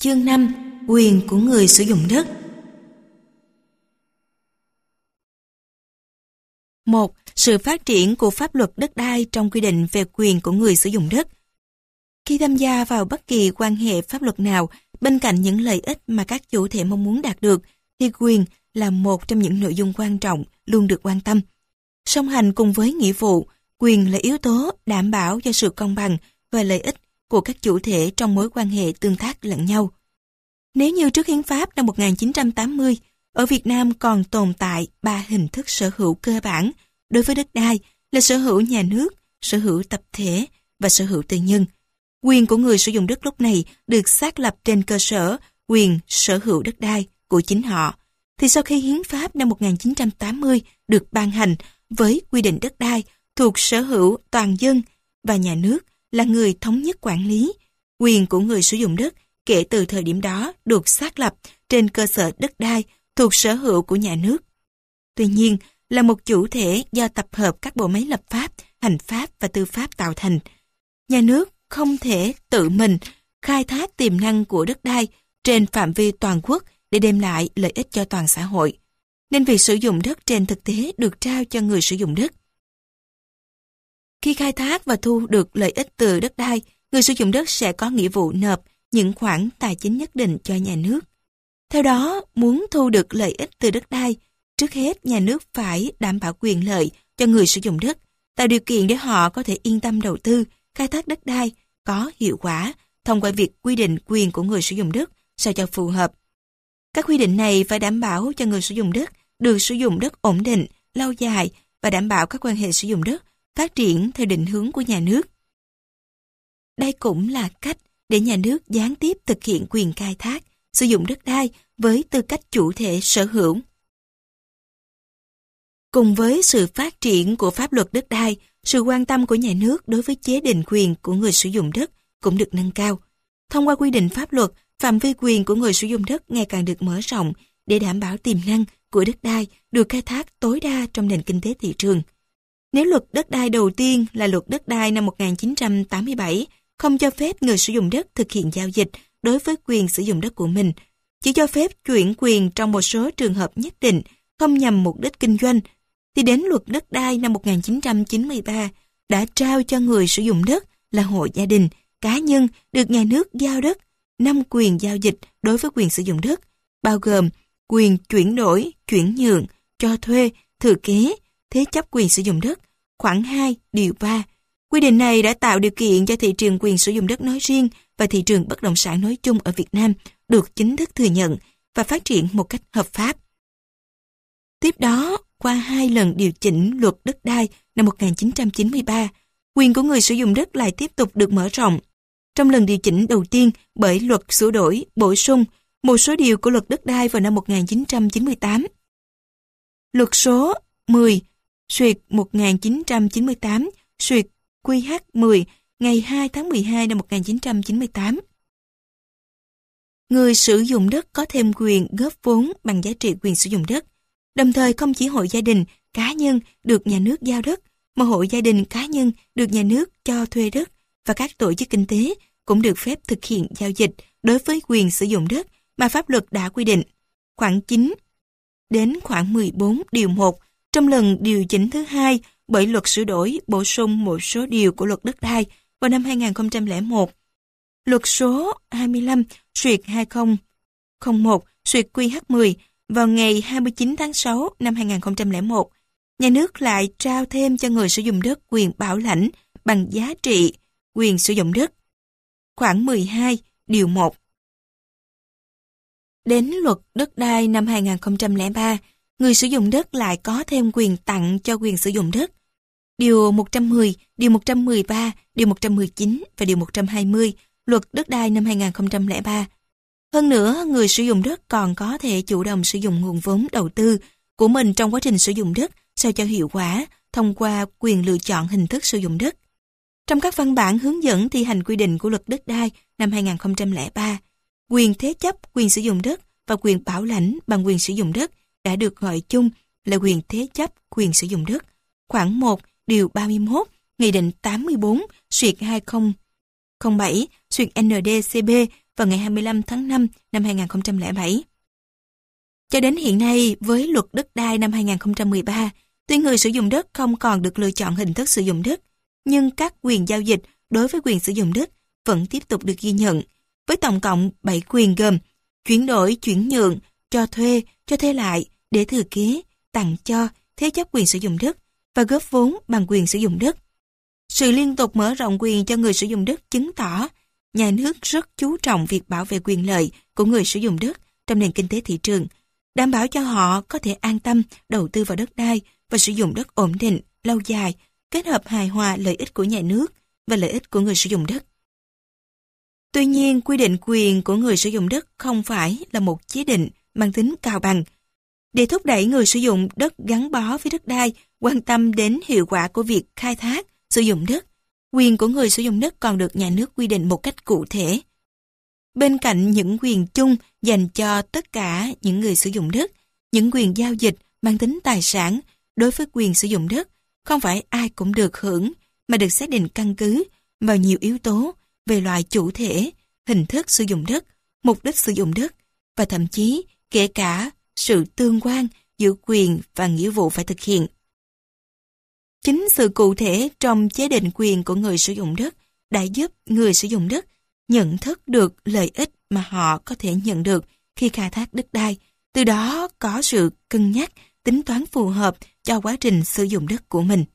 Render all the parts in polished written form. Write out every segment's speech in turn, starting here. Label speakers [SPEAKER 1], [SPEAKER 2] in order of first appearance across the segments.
[SPEAKER 1] Chương 5. Quyền của người sử dụng đất. 1. Sự phát triển của pháp luật đất đai trong quy định về quyền của người sử dụng đất. Khi tham gia vào bất kỳ quan hệ pháp luật nào, bên cạnh những lợi ích mà các chủ thể mong muốn đạt được, thì quyền là một trong những nội dung quan trọng luôn được quan tâm. Song hành cùng với nghĩa vụ, quyền là yếu tố đảm bảo cho sự công bằng và lợi ích của các chủ thể trong mối quan hệ tương tác lẫn nhau. Nếu như trước Hiến pháp năm 1980, ở Việt Nam còn tồn tại 3 hình thức sở hữu cơ bản đối với đất đai là sở hữu nhà nước, sở hữu tập thể và sở hữu tư nhân. Quyền của người sử dụng đất lúc này được xác lập trên cơ sở quyền sở hữu đất đai của chính họ. Thì sau khi Hiến pháp năm 1980 được ban hành với quy định đất đai thuộc sở hữu toàn dân và nhà nước là người thống nhất quản lý, quyền của người sử dụng đất kể từ thời điểm đó được xác lập trên cơ sở đất đai thuộc sở hữu của nhà nước. Tuy nhiên, là một chủ thể do tập hợp các bộ máy lập pháp, hành pháp và tư pháp tạo thành. Nhà nước không thể tự mình khai thác tiềm năng của đất đai trên phạm vi toàn quốc để đem lại lợi ích cho toàn xã hội. Nên việc sử dụng đất trên thực tế được trao cho người sử dụng đất. Khi khai thác và thu được lợi ích từ đất đai, người sử dụng đất sẽ có nghĩa vụ nộp những khoản tài chính nhất định cho nhà nước. Theo đó, muốn thu được lợi ích từ đất đai, trước hết nhà nước phải đảm bảo quyền lợi cho người sử dụng đất, tạo điều kiện để họ có thể yên tâm đầu tư, khai thác đất đai có hiệu quả thông qua việc quy định quyền của người sử dụng đất sao cho phù hợp. Các quy định này phải đảm bảo cho người sử dụng đất được sử dụng đất ổn định, lâu dài và đảm bảo các quan hệ sử dụng đất phát triển theo định hướng của nhà nước. Đây cũng là cách để nhà nước gián tiếp thực hiện quyền khai thác, sử dụng đất đai với tư cách chủ thể sở hữu. Cùng với sự phát triển của pháp luật đất đai, sự quan tâm của nhà nước đối với chế định quyền của người sử dụng đất cũng được nâng cao. Thông qua quy định pháp luật, phạm vi quyền của người sử dụng đất ngày càng được mở rộng để đảm bảo tiềm năng của đất đai được khai thác tối đa trong nền kinh tế thị trường. Nếu luật đất đai đầu tiên là luật đất đai năm 1987 không cho phép người sử dụng đất thực hiện giao dịch đối với quyền sử dụng đất của mình, chỉ cho phép chuyển quyền trong một số trường hợp nhất định không nhằm mục đích kinh doanh, thì đến luật đất đai năm 1993 đã trao cho người sử dụng đất là hộ gia đình, cá nhân được nhà nước giao đất 5 quyền giao dịch đối với quyền sử dụng đất, bao gồm quyền chuyển đổi, chuyển nhượng, cho thuê, thừa kế, thế chấp quyền sử dụng đất, khoản 2, điều 3. Quy định này đã tạo điều kiện cho thị trường quyền sử dụng đất nói riêng và thị trường bất động sản nói chung ở Việt Nam được chính thức thừa nhận và phát triển một cách hợp pháp. Tiếp đó, qua 2 lần điều chỉnh luật đất đai năm 1993, quyền của người sử dụng đất lại tiếp tục được mở rộng. Trong lần điều chỉnh đầu tiên bởi luật sửa đổi, bổ sung một số điều của luật đất đai vào năm 1998. Luật số 10/1998 QH10 ngày 2 tháng 12 năm 1998. Người sử dụng đất có thêm quyền góp vốn bằng giá trị quyền sử dụng đất. Đồng thời không chỉ hộ gia đình, cá nhân được nhà nước giao đất, mà hộ gia đình, cá nhân được nhà nước cho thuê đất và các tổ chức kinh tế cũng được phép thực hiện giao dịch đối với quyền sử dụng đất mà pháp luật đã quy định. Khoản 9 đến khoản 14 điều 1 trong lần điều chỉnh thứ 2 bởi luật sửa đổi bổ sung một số điều của luật đất đai vào năm 2001. Luật số 25/2001/QH10 vào ngày 29 tháng 6 năm 2001, nhà nước lại trao thêm cho người sử dụng đất quyền bảo lãnh bằng giá trị quyền sử dụng đất. Khoản 12, điều 1. Đến luật đất đai năm 2003, người sử dụng đất lại có thêm quyền tặng cho quyền sử dụng đất. Điều 110, điều 113, điều 119 và điều 120 luật đất đai năm 2003. Hơn nữa, người sử dụng đất còn có thể chủ động sử dụng nguồn vốn đầu tư của mình trong quá trình sử dụng đất sao cho hiệu quả thông qua quyền lựa chọn hình thức sử dụng đất. Trong các văn bản hướng dẫn thi hành quy định của luật đất đai năm 2003, quyền thế chấp quyền sử dụng đất và quyền bảo lãnh bằng quyền sử dụng đất đã được gọi chung là quyền thế chấp quyền sử dụng đất. Khoản 1, điều 31, Nghị định 84/2007/ND-CB vào ngày 25 tháng 5 năm 2007. Cho đến hiện nay, với luật đất đai năm 2013, tuy người sử dụng đất không còn được lựa chọn hình thức sử dụng đất, nhưng các quyền giao dịch đối với quyền sử dụng đất vẫn tiếp tục được ghi nhận, với tổng cộng 7 quyền gồm chuyển đổi, chuyển nhượng, cho thuê lại, để thừa kế, tặng cho, thế chấp quyền sử dụng đất và góp vốn bằng quyền sử dụng đất. Sự liên tục mở rộng quyền cho người sử dụng đất chứng tỏ nhà nước rất chú trọng việc bảo vệ quyền lợi của người sử dụng đất trong nền kinh tế thị trường, đảm bảo cho họ có thể an tâm đầu tư vào đất đai và sử dụng đất ổn định, lâu dài, kết hợp hài hòa lợi ích của nhà nước và lợi ích của người sử dụng đất. Tuy nhiên, quy định quyền của người sử dụng đất không phải là một chế định mang tính cao bằng. Để thúc đẩy người sử dụng đất gắn bó với đất đai, quan tâm đến hiệu quả của việc khai thác, sử dụng đất, quyền của người sử dụng đất còn được nhà nước quy định một cách cụ thể. Bên cạnh những quyền chung dành cho tất cả những người sử dụng đất, những quyền giao dịch mang tính tài sản đối với quyền sử dụng đất, không phải ai cũng được hưởng, mà được xác định căn cứ vào nhiều yếu tố về loại chủ thể, hình thức sử dụng đất, mục đích sử dụng đất, và thậm chí kể cả sự tương quan giữa quyền và nghĩa vụ phải thực hiện. Chính sự cụ thể trong chế định quyền của người sử dụng đất đã giúp người sử dụng đất nhận thức được lợi ích mà họ có thể nhận được khi khai thác đất đai, từ đó có sự cân nhắc, tính toán phù hợp cho quá trình sử dụng đất của mình.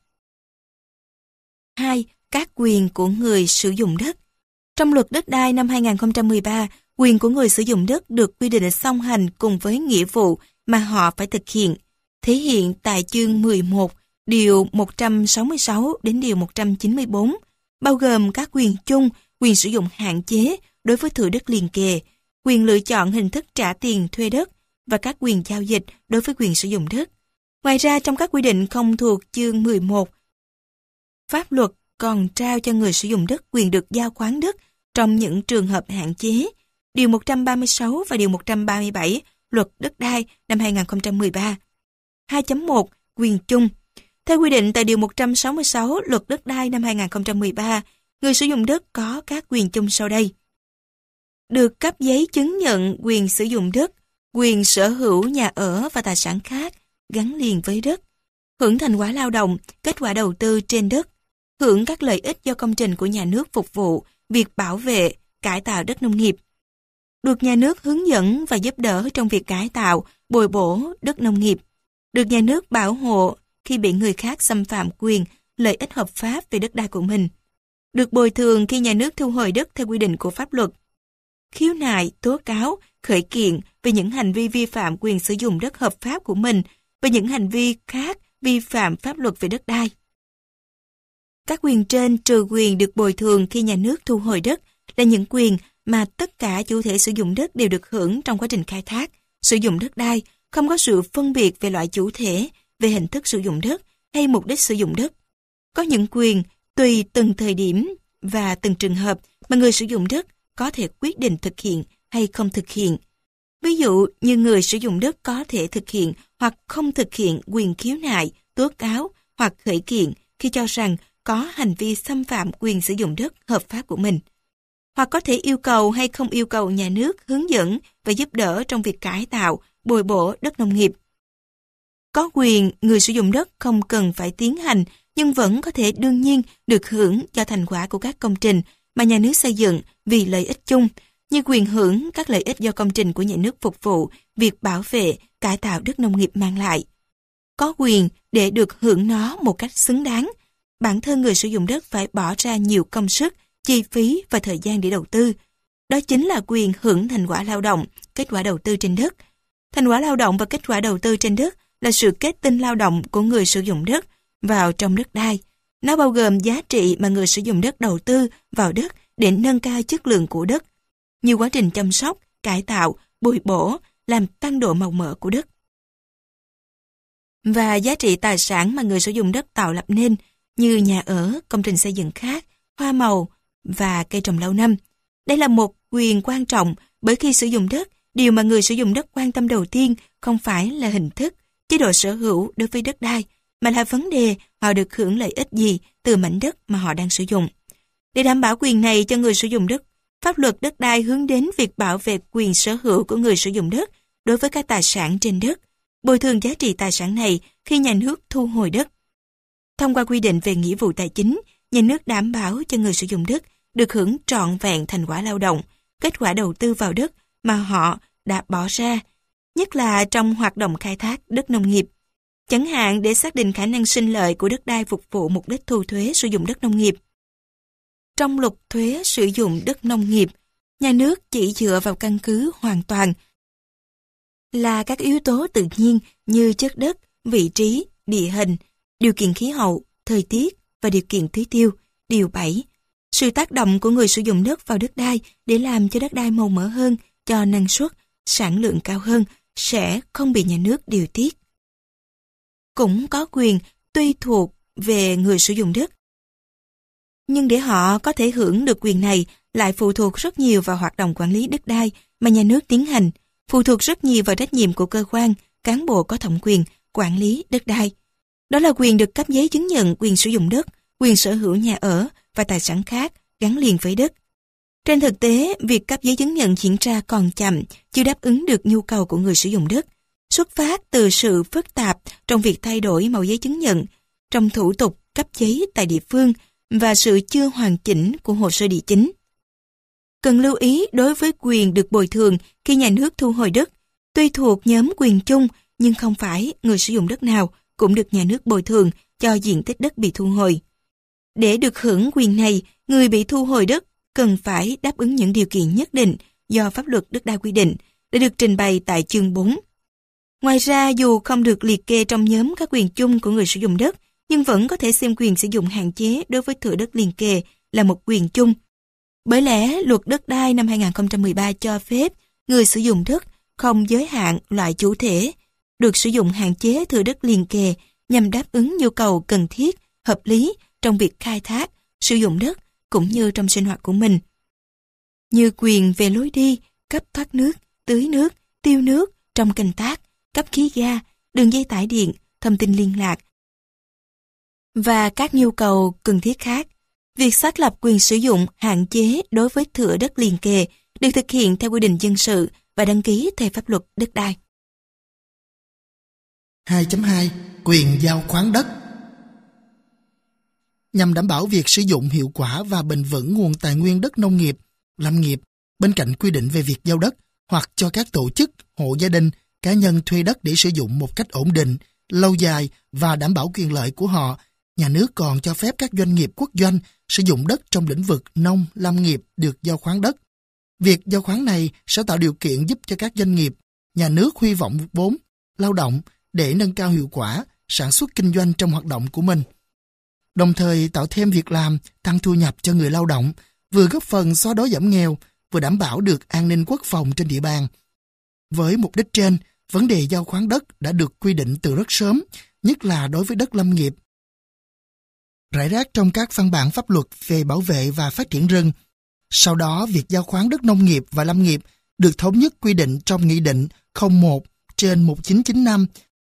[SPEAKER 1] 2. Các quyền của người sử dụng đất. Trong luật đất đai năm 2013, quyền của người sử dụng đất được quy định song hành cùng với nghĩa vụ mà họ phải thực hiện, thể hiện tại chương 11, điều 166 đến điều 194, bao gồm các quyền chung, quyền sử dụng hạn chế đối với thửa đất liền kề, quyền lựa chọn hình thức trả tiền thuê đất và các quyền giao dịch đối với quyền sử dụng đất. Ngoài ra, trong các quy định không thuộc chương 11, pháp luật còn trao cho người sử dụng đất quyền được giao khoán đất trong những trường hợp hạn chế. Điều 136 và điều 137 luật đất đai năm 2013. 2.1 Quyền chung. Theo quy định tại điều 166 luật đất đai năm 2013, người sử dụng đất có các quyền chung sau đây. Được cấp giấy chứng nhận quyền sử dụng đất, quyền sở hữu nhà ở và tài sản khác gắn liền với đất, hưởng thành quả lao động, kết quả đầu tư trên đất, hưởng các lợi ích do công trình của nhà nước phục vụ việc bảo vệ, cải tạo đất nông nghiệp, được nhà nước hướng dẫn và giúp đỡ trong việc cải tạo, bồi bổ đất nông nghiệp, được nhà nước bảo hộ khi bị người khác xâm phạm quyền, lợi ích hợp pháp về đất đai của mình, được bồi thường khi nhà nước thu hồi đất theo quy định của pháp luật, khiếu nại, tố cáo, khởi kiện về những hành vi vi phạm quyền sử dụng đất hợp pháp của mình và những hành vi khác vi phạm pháp luật về đất đai. Các quyền trên trừ quyền được bồi thường khi nhà nước thu hồi đất là những quyền mà tất cả chủ thể sử dụng đất đều được hưởng trong quá trình khai thác, sử dụng đất đai, không có sự phân biệt về loại chủ thể, về hình thức sử dụng đất hay mục đích sử dụng đất. Có những quyền tùy từng thời điểm và từng trường hợp mà người sử dụng đất có thể quyết định thực hiện hay không thực hiện. Ví dụ như người sử dụng đất có thể thực hiện hoặc không thực hiện quyền khiếu nại, tố cáo hoặc khởi kiện khi cho rằng có hành vi xâm phạm quyền sử dụng đất hợp pháp của mình, hoặc có thể yêu cầu hay không yêu cầu nhà nước hướng dẫn và giúp đỡ trong việc cải tạo, bồi bổ đất nông nghiệp. Có quyền người sử dụng đất không cần phải tiến hành nhưng vẫn có thể đương nhiên được hưởng cho thành quả của các công trình mà nhà nước xây dựng vì lợi ích chung, như quyền hưởng các lợi ích do công trình của nhà nước phục vụ việc bảo vệ, cải tạo đất nông nghiệp mang lại. Có quyền để được hưởng nó một cách xứng đáng. Bản thân người sử dụng đất phải bỏ ra nhiều công sức, chi phí và thời gian để đầu tư. Đó chính là quyền hưởng thành quả lao động, kết quả đầu tư trên đất. Thành quả lao động và kết quả đầu tư trên đất là sự kết tinh lao động của người sử dụng đất vào trong đất đai. Nó bao gồm giá trị mà người sử dụng đất đầu tư vào đất để nâng cao chất lượng của đất, như quá trình chăm sóc, cải tạo, bồi bổ, làm tăng độ màu mỡ của đất. Và giá trị tài sản mà người sử dụng đất tạo lập nên, như nhà ở, công trình xây dựng khác, hoa màu và cây trồng lâu năm. Đây là một quyền quan trọng bởi khi sử dụng đất, điều mà người sử dụng đất quan tâm đầu tiên không phải là hình thức, chế độ sở hữu đối với đất đai, mà là vấn đề họ được hưởng lợi ích gì từ mảnh đất mà họ đang sử dụng. Để đảm bảo quyền này cho người sử dụng đất, Pháp luật đất đai hướng đến việc bảo vệ quyền sở hữu của người sử dụng đất đối với các tài sản trên đất, bồi thường giá trị tài sản này khi nhà nước thu hồi đất. Thông qua quy định về nghĩa vụ tài chính, nhà nước đảm bảo cho người sử dụng đất được hưởng trọn vẹn thành quả lao động, kết quả đầu tư vào đất mà họ đã bỏ ra, nhất là trong hoạt động khai thác đất nông nghiệp. Chẳng hạn để xác định khả năng sinh lợi của đất đai phục vụ mục đích thu thuế sử dụng đất nông nghiệp. Trong luật thuế sử dụng đất nông nghiệp, nhà nước chỉ dựa vào căn cứ hoàn toàn là các yếu tố tự nhiên như chất đất, vị trí, địa hình, điều kiện khí hậu, thời tiết và điều kiện tưới tiêu, điều 7. Sự tác động của người sử dụng đất vào đất đai để làm cho đất đai màu mỡ hơn, cho năng suất, sản lượng cao hơn sẽ không bị nhà nước điều tiết. Cũng có quyền tùy thuộc về người sử dụng đất. Nhưng để họ có thể hưởng được quyền này lại phụ thuộc rất nhiều vào hoạt động quản lý đất đai mà nhà nước tiến hành, phụ thuộc rất nhiều vào trách nhiệm của cơ quan, cán bộ có thẩm quyền quản lý đất đai. Đó là quyền được cấp giấy chứng nhận quyền sử dụng đất, quyền sở hữu nhà ở và tài sản khác gắn liền với đất. Trên thực tế, việc cấp giấy chứng nhận diễn ra còn chậm, chưa đáp ứng được nhu cầu của người sử dụng đất, xuất phát từ sự phức tạp trong việc thay đổi mẫu giấy chứng nhận, trong thủ tục cấp giấy tại địa phương và sự chưa hoàn chỉnh của hồ sơ địa chính. Cần lưu ý đối với quyền được bồi thường khi nhà nước thu hồi đất, tuy thuộc nhóm quyền chung nhưng không phải người sử dụng đất nào cũng được nhà nước bồi thường cho diện tích đất bị thu hồi. Để được hưởng quyền này, người bị thu hồi đất cần phải đáp ứng những điều kiện nhất định do pháp luật đất đai quy định đã được trình bày tại chương 4. Ngoài ra, dù không được liệt kê trong nhóm các quyền chung của người sử dụng đất, nhưng vẫn có thể xem quyền sử dụng hạn chế đối với thửa đất liền kề là một quyền chung. Bởi lẽ, luật đất đai năm 2013 cho phép người sử dụng đất không giới hạn loại chủ thể, được sử dụng hạn chế thửa đất liền kề nhằm đáp ứng nhu cầu cần thiết, hợp lý trong việc khai thác, sử dụng đất cũng như trong sinh hoạt của mình. Như quyền về lối đi, cấp thoát nước, tưới nước, tiêu nước, trong canh tác, cấp khí ga, đường dây tải điện, thông tin liên lạc và các nhu cầu cần thiết khác. Việc xác lập quyền sử dụng hạn chế đối với thửa đất liền kề được thực hiện theo quy định dân sự và đăng ký theo pháp luật đất đai.
[SPEAKER 2] 2.2 Quyền giao khoán đất. Nhằm đảm bảo việc sử dụng hiệu quả và bền vững nguồn tài nguyên đất nông nghiệp, lâm nghiệp, bên cạnh quy định về việc giao đất hoặc cho các tổ chức, hộ gia đình, cá nhân thuê đất để sử dụng một cách ổn định, lâu dài và đảm bảo quyền lợi của họ, nhà nước còn cho phép các doanh nghiệp quốc doanh sử dụng đất trong lĩnh vực nông, lâm nghiệp được giao khoán đất. Việc giao khoán này sẽ tạo điều kiện giúp cho các doanh nghiệp, nhà nước huy vọng vốn, lao động để nâng cao hiệu quả, sản xuất kinh doanh trong hoạt động của mình. Đồng thời tạo thêm việc làm, tăng thu nhập cho người lao động, vừa góp phần xóa đói giảm nghèo, vừa đảm bảo được an ninh quốc phòng trên địa bàn. Với mục đích trên, vấn đề giao khoán đất đã được quy định từ rất sớm, nhất là đối với đất lâm nghiệp. Rải rác trong các văn bản pháp luật về bảo vệ và phát triển rừng. Sau đó, việc giao khoán đất nông nghiệp và lâm nghiệp được thống nhất quy định trong Nghị định 01/1995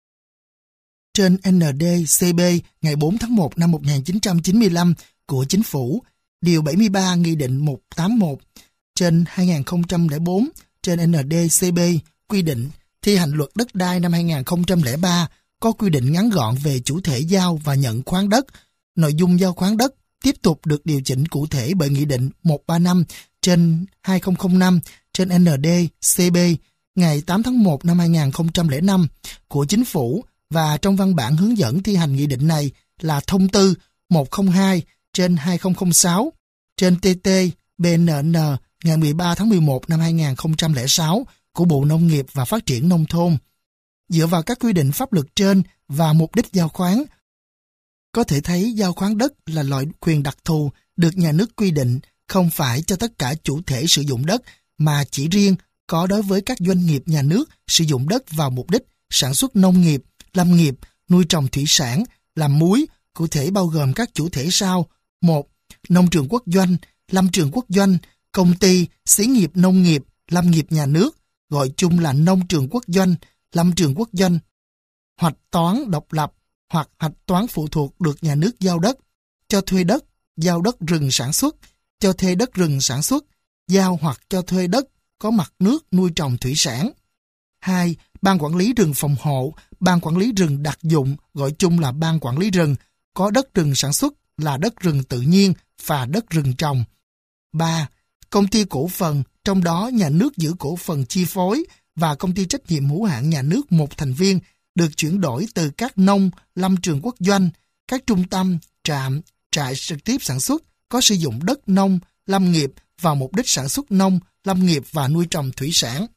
[SPEAKER 2] trên ND-CB ngày 4 tháng 1 năm 1995 của Chính phủ, Điều 73 Nghị định 181 trên 2004 trên ND-CB quy định thi hành luật đất đai năm 2003 có quy định ngắn gọn về chủ thể giao và nhận khoán đất. Nội dung giao khoán đất tiếp tục được điều chỉnh cụ thể bởi Nghị định 135 trên 2005 trên ND-CB ngày 8 tháng 1 năm 2005 của Chính phủ và trong văn bản hướng dẫn thi hành nghị định này là Thông tư 102 trên 2006 trên TT-BNN ngày 13 tháng 11 năm 2006 của Bộ Nông nghiệp và Phát triển Nông thôn. Dựa vào các quy định pháp luật trên và mục đích giao khoán, có thể thấy giao khoán đất là loại quyền đặc thù được nhà nước quy định không phải cho tất cả chủ thể sử dụng đất mà chỉ riêng có đối với các doanh nghiệp nhà nước sử dụng đất vào mục đích sản xuất nông nghiệp, lâm nghiệp, nuôi trồng thủy sản, làm muối, cụ thể bao gồm các chủ thể sau: 1. Nông trường quốc doanh, lâm trường quốc doanh, công ty, xí nghiệp nông nghiệp, lâm nghiệp nhà nước, gọi chung là nông trường quốc doanh, lâm trường quốc doanh, hoạch toán độc lập hoặc hoạch toán phụ thuộc được nhà nước giao đất, cho thuê đất, giao đất rừng sản xuất, cho thuê đất rừng sản xuất, giao hoặc cho thuê đất có mặt nước nuôi trồng thủy sản. 2. Ban quản lý rừng phòng hộ, ban quản lý rừng đặc dụng, gọi chung là ban quản lý rừng, có đất rừng sản xuất là đất rừng tự nhiên và đất rừng trồng. 3. Công ty cổ phần, trong đó nhà nước giữ cổ phần chi phối, và công ty trách nhiệm hữu hạn nhà nước một thành viên được chuyển đổi từ các nông, lâm trường quốc doanh, các trung tâm, trạm, trại trực tiếp sản xuất có sử dụng đất nông, lâm nghiệp vào mục đích sản xuất nông, lâm nghiệp và nuôi trồng thủy sản.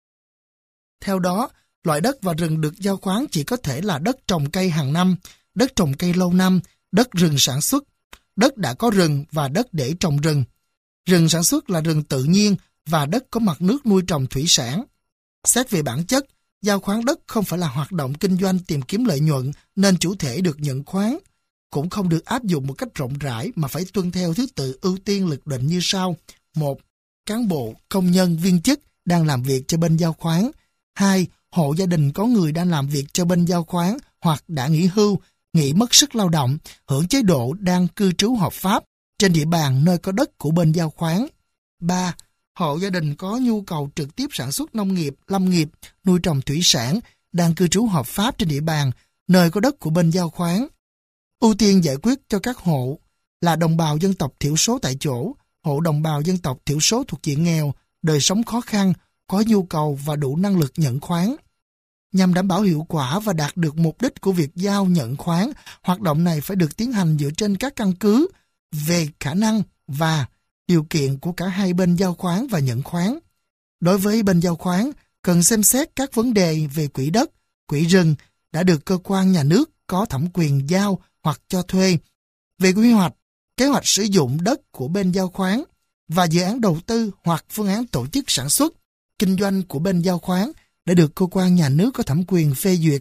[SPEAKER 2] Theo đó, loại đất và rừng được giao khoán chỉ có thể là đất trồng cây hàng năm, đất trồng cây lâu năm, đất rừng sản xuất, đất đã có rừng và đất để trồng rừng. Rừng sản xuất là rừng tự nhiên và đất có mặt nước nuôi trồng thủy sản. Xét về bản chất, giao khoán đất không phải là hoạt động kinh doanh tìm kiếm lợi nhuận nên chủ thể được nhận khoán, cũng không được áp dụng một cách rộng rãi mà phải tuân theo thứ tự ưu tiên luật định như sau. 1. Cán bộ, công nhân, viên chức đang làm việc cho bên giao khoán. 2. Hộ gia đình có người đang làm việc cho bên giao khoán hoặc đã nghỉ hưu, nghỉ mất sức lao động, hưởng chế độ đang cư trú hợp pháp trên địa bàn nơi có đất của bên giao khoán. 3. Hộ gia đình có nhu cầu trực tiếp sản xuất nông nghiệp, lâm nghiệp, nuôi trồng thủy sản, đang cư trú hợp pháp trên địa bàn, nơi có đất của bên giao khoán. Ưu tiên giải quyết cho các hộ là đồng bào dân tộc thiểu số tại chỗ, hộ đồng bào dân tộc thiểu số thuộc diện nghèo, đời sống khó khăn, có nhu cầu và đủ năng lực nhận khoán. Nhằm đảm bảo hiệu quả và đạt được mục đích của việc giao nhận khoán, hoạt động này phải được tiến hành dựa trên các căn cứ về khả năng và điều kiện của cả hai bên giao khoán và nhận khoán. Đối với bên giao khoán, cần xem xét các vấn đề về quỹ đất, quỹ rừng đã được cơ quan nhà nước có thẩm quyền giao hoặc cho thuê, về quy hoạch, kế hoạch sử dụng đất của bên giao khoán và dự án đầu tư hoặc phương án tổ chức sản xuất, kinh doanh của bên giao khoán đã được cơ quan nhà nước có thẩm quyền phê duyệt.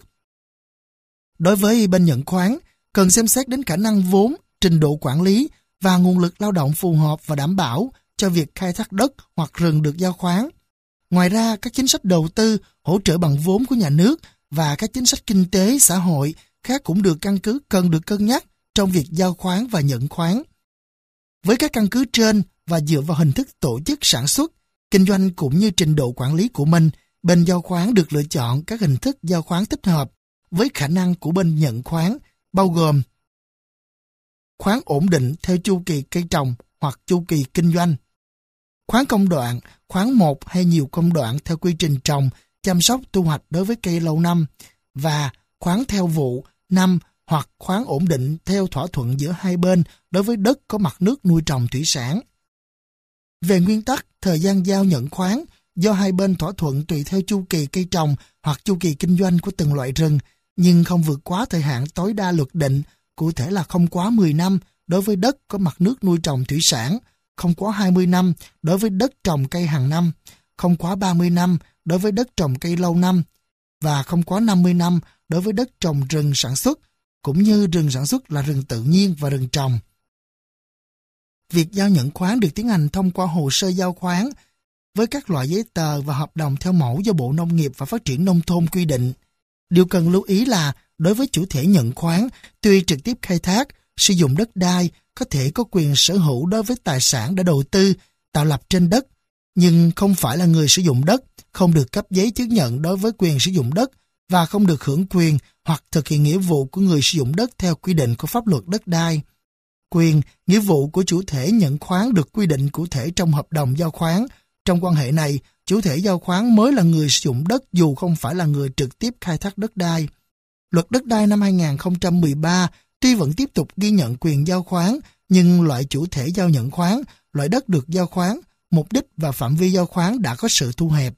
[SPEAKER 2] Đối với bên nhận khoán, cần xem xét đến khả năng vốn, trình độ quản lý và nguồn lực lao động phù hợp và đảm bảo cho việc khai thác đất hoặc rừng được giao khoán. Ngoài ra, các chính sách đầu tư, hỗ trợ bằng vốn của nhà nước và các chính sách kinh tế, xã hội khác cũng được cần được cân nhắc trong việc giao khoán và nhận khoán. Với các căn cứ trên và dựa vào hình thức tổ chức sản xuất, kinh doanh cũng như trình độ quản lý của mình, bên giao khoán được lựa chọn các hình thức giao khoán thích hợp với khả năng của bên nhận khoán, bao gồm khoán ổn định theo chu kỳ cây trồng hoặc chu kỳ kinh doanh, khoán công đoạn, khoán một hay nhiều công đoạn theo quy trình trồng, chăm sóc, thu hoạch đối với cây lâu năm, và khoán theo vụ, năm hoặc khoán ổn định theo thỏa thuận giữa hai bên đối với đất có mặt nước nuôi trồng thủy sản. Về nguyên tắc, thời gian giao nhận khoán do hai bên thỏa thuận tùy theo chu kỳ cây trồng hoặc chu kỳ kinh doanh của từng loại rừng, nhưng không vượt quá thời hạn tối đa luật định, cụ thể là không quá 10 năm đối với đất có mặt nước nuôi trồng thủy sản, không quá 20 năm đối với đất trồng cây hàng năm, không quá 30 năm đối với đất trồng cây lâu năm, và không quá 50 năm đối với đất trồng rừng sản xuất, cũng như rừng sản xuất là rừng tự nhiên và rừng trồng. Việc giao nhận khoán được tiến hành thông qua hồ sơ giao khoán với các loại giấy tờ và hợp đồng theo mẫu do Bộ Nông nghiệp và Phát triển Nông thôn quy định. Điều cần lưu ý là đối với chủ thể nhận khoán, tuy trực tiếp khai thác, sử dụng đất đai, có thể có quyền sở hữu đối với tài sản đã đầu tư, tạo lập trên đất, nhưng không phải là người sử dụng đất, không được cấp giấy chứng nhận đối với quyền sử dụng đất và không được hưởng quyền hoặc thực hiện nghĩa vụ của người sử dụng đất theo quy định của pháp luật đất đai. Quyền, nghĩa vụ của chủ thể nhận khoán được quy định cụ thể trong hợp đồng giao khoán. Trong quan hệ này, chủ thể giao khoán mới là người sử dụng đất dù không phải là người trực tiếp khai thác đất đai. Luật đất đai năm 2013 tuy vẫn tiếp tục ghi nhận quyền giao khoán, nhưng loại chủ thể giao nhận khoán, loại đất được giao khoán, mục đích và phạm vi giao khoán đã có sự thu hẹp.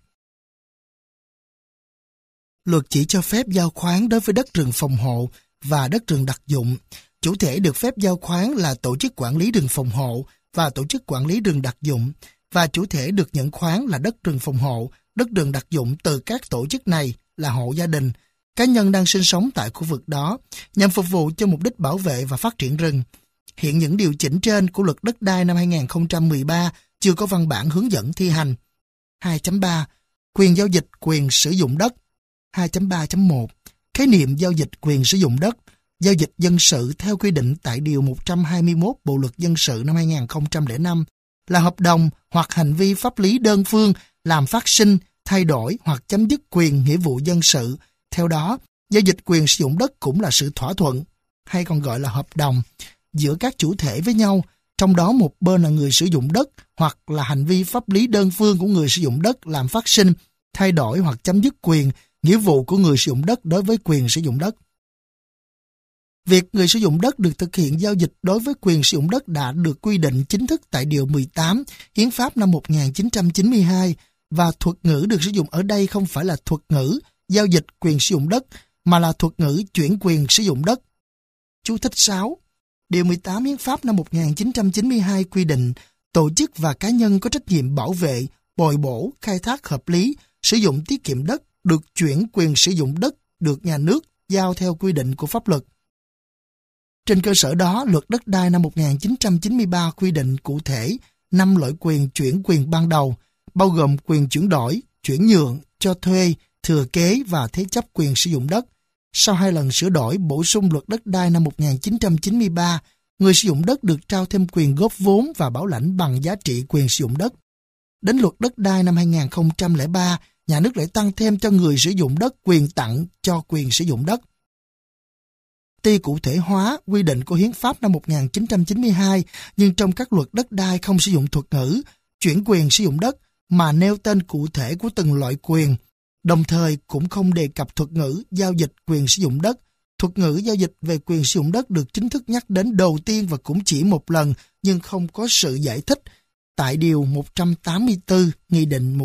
[SPEAKER 2] Luật chỉ cho phép giao khoán đối với đất rừng phòng hộ và đất rừng đặc dụng. Chủ thể được phép giao khoán là tổ chức quản lý rừng phòng hộ và tổ chức quản lý rừng đặc dụng, và chủ thể được nhận khoán là đất rừng phòng hộ, đất rừng đặc dụng từ các tổ chức này là hộ gia đình, cá nhân đang sinh sống tại khu vực đó, nhằm phục vụ cho mục đích bảo vệ và phát triển rừng. Hiện những điều chỉnh trên của luật đất đai năm 2013 chưa có văn bản hướng dẫn thi hành. 2.3. Quyền giao dịch quyền sử dụng đất. 2.3.1. Khái niệm giao dịch quyền sử dụng đất. Giao dịch dân sự theo quy định tại Điều 121 Bộ Luật Dân sự năm 2005 là hợp đồng hoặc hành vi pháp lý đơn phương làm phát sinh, thay đổi hoặc chấm dứt quyền nghĩa vụ dân sự. Theo đó, giao dịch quyền sử dụng đất cũng là sự thỏa thuận, hay còn gọi là hợp đồng, giữa các chủ thể với nhau, trong đó một bên là người sử dụng đất, hoặc là hành vi pháp lý đơn phương của người sử dụng đất làm phát sinh, thay đổi hoặc chấm dứt quyền, nghĩa vụ của người sử dụng đất đối với quyền sử dụng đất. Việc người sử dụng đất được thực hiện giao dịch đối với quyền sử dụng đất đã được quy định chính thức tại Điều 18 Hiến pháp năm 1992, và thuật ngữ được sử dụng ở đây không phải là thuật ngữ giao dịch quyền sử dụng đất, mà là thuật ngữ chuyển quyền sử dụng đất. Chú thích 6. Điều 18 Hiến pháp năm 1992 quy định tổ chức và cá nhân có trách nhiệm bảo vệ, bồi bổ, khai thác hợp lý, sử dụng tiết kiệm đất được chuyển quyền sử dụng đất được nhà nước giao theo quy định của pháp luật. Trên cơ sở đó, Luật Đất đai năm 1993 quy định cụ thể 5 loại quyền chuyển quyền ban đầu, bao gồm quyền chuyển đổi, chuyển nhượng, cho thuê, thừa kế và thế chấp quyền sử dụng đất. Sau 2 lần sửa đổi bổ sung Luật Đất đai năm 1993, người sử dụng đất được trao thêm quyền góp vốn và bảo lãnh bằng giá trị quyền sử dụng đất. Đến Luật Đất đai năm 2003, nhà nước lại tăng thêm cho người sử dụng đất quyền tặng cho quyền sử dụng đất. Tuy cụ thể hóa quy định của Hiến pháp năm 1992, nhưng trong các luật đất đai không sử dụng thuật ngữ chuyển quyền sử dụng đất mà nêu tên cụ thể của từng loại quyền, đồng thời cũng không đề cập thuật ngữ giao dịch quyền sử dụng đất. Thuật ngữ giao dịch về quyền sử dụng đất được chính thức nhắc đến đầu tiên và cũng chỉ một lần, nhưng không có sự giải thích tại Điều 184 Nghị định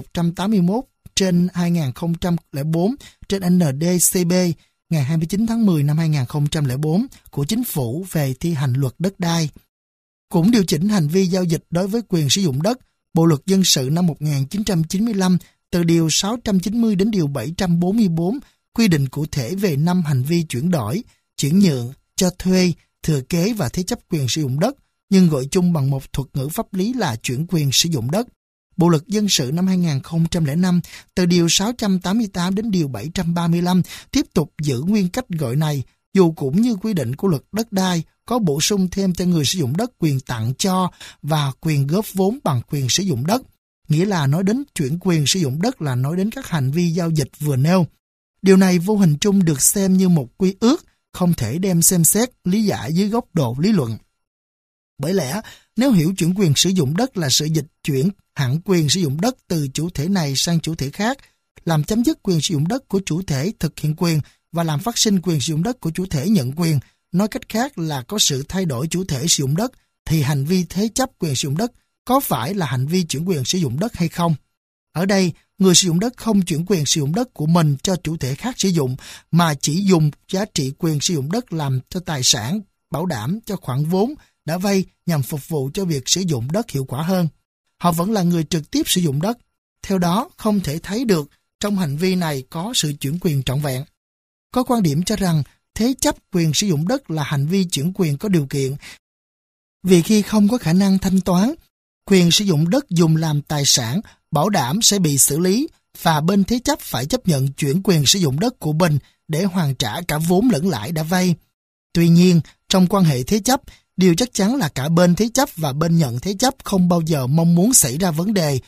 [SPEAKER 2] 181/2004 trên ND-CB ngày 29 tháng 10 năm 2004 của Chính phủ về thi hành luật đất đai. Cũng điều chỉnh hành vi giao dịch đối với quyền sử dụng đất, Bộ luật dân sự năm 1995 từ Điều 690 đến Điều 744 quy định cụ thể về 5 hành vi chuyển đổi, chuyển nhượng, cho thuê, thừa kế và thế chấp quyền sử dụng đất, nhưng gọi chung bằng một thuật ngữ pháp lý là chuyển quyền sử dụng đất. Bộ luật dân sự năm 2005 từ Điều 688 đến Điều 735 tiếp tục giữ nguyên cách gọi này, dù cũng như quy định của Luật Đất đai có bổ sung thêm cho người sử dụng đất quyền tặng cho và quyền góp vốn bằng quyền sử dụng đất. Nghĩa là nói đến chuyển quyền sử dụng đất là nói đến các hành vi giao dịch vừa nêu. Điều này vô hình chung được xem như một quy ước, không thể đem xem xét, lý giải dưới góc độ lý luận. Bởi lẽ, nếu hiểu chuyển quyền sử dụng đất là sự dịch chuyển hẳn quyền sử dụng đất từ chủ thể này sang chủ thể khác, làm chấm dứt quyền sử dụng đất của chủ thể thực hiện quyền và làm phát sinh quyền sử dụng đất của chủ thể nhận quyền, nói cách khác là có sự thay đổi chủ thể sử dụng đất, thì hành vi thế chấp quyền sử dụng đất có phải là hành vi chuyển quyền sử dụng đất hay không? Ở đây, người sử dụng đất không chuyển quyền sử dụng đất của mình cho chủ thể khác sử dụng, mà chỉ dùng giá trị quyền sử dụng đất làm cho tài sản, bảo đảm cho khoản vốn đã vay nhằm phục vụ cho việc sử dụng đất hiệu quả hơn. Họ vẫn là người trực tiếp sử dụng đất. Theo đó, không thể thấy được trong hành vi này có sự chuyển quyền trọn vẹn. Có quan điểm cho rằng thế chấp quyền sử dụng đất là hành vi chuyển quyền có điều kiện, vì khi không có khả năng thanh toán, quyền sử dụng đất dùng làm tài sản, bảo đảm sẽ bị xử lý và bên thế chấp phải chấp nhận chuyển quyền sử dụng đất của mình để hoàn trả cả vốn lẫn lãi đã vay. Tuy nhiên, trong quan hệ thế chấp, điều chắc chắn là cả bên thế chấp và bên nhận thế chấp không bao giờ mong muốn xảy ra vấn đề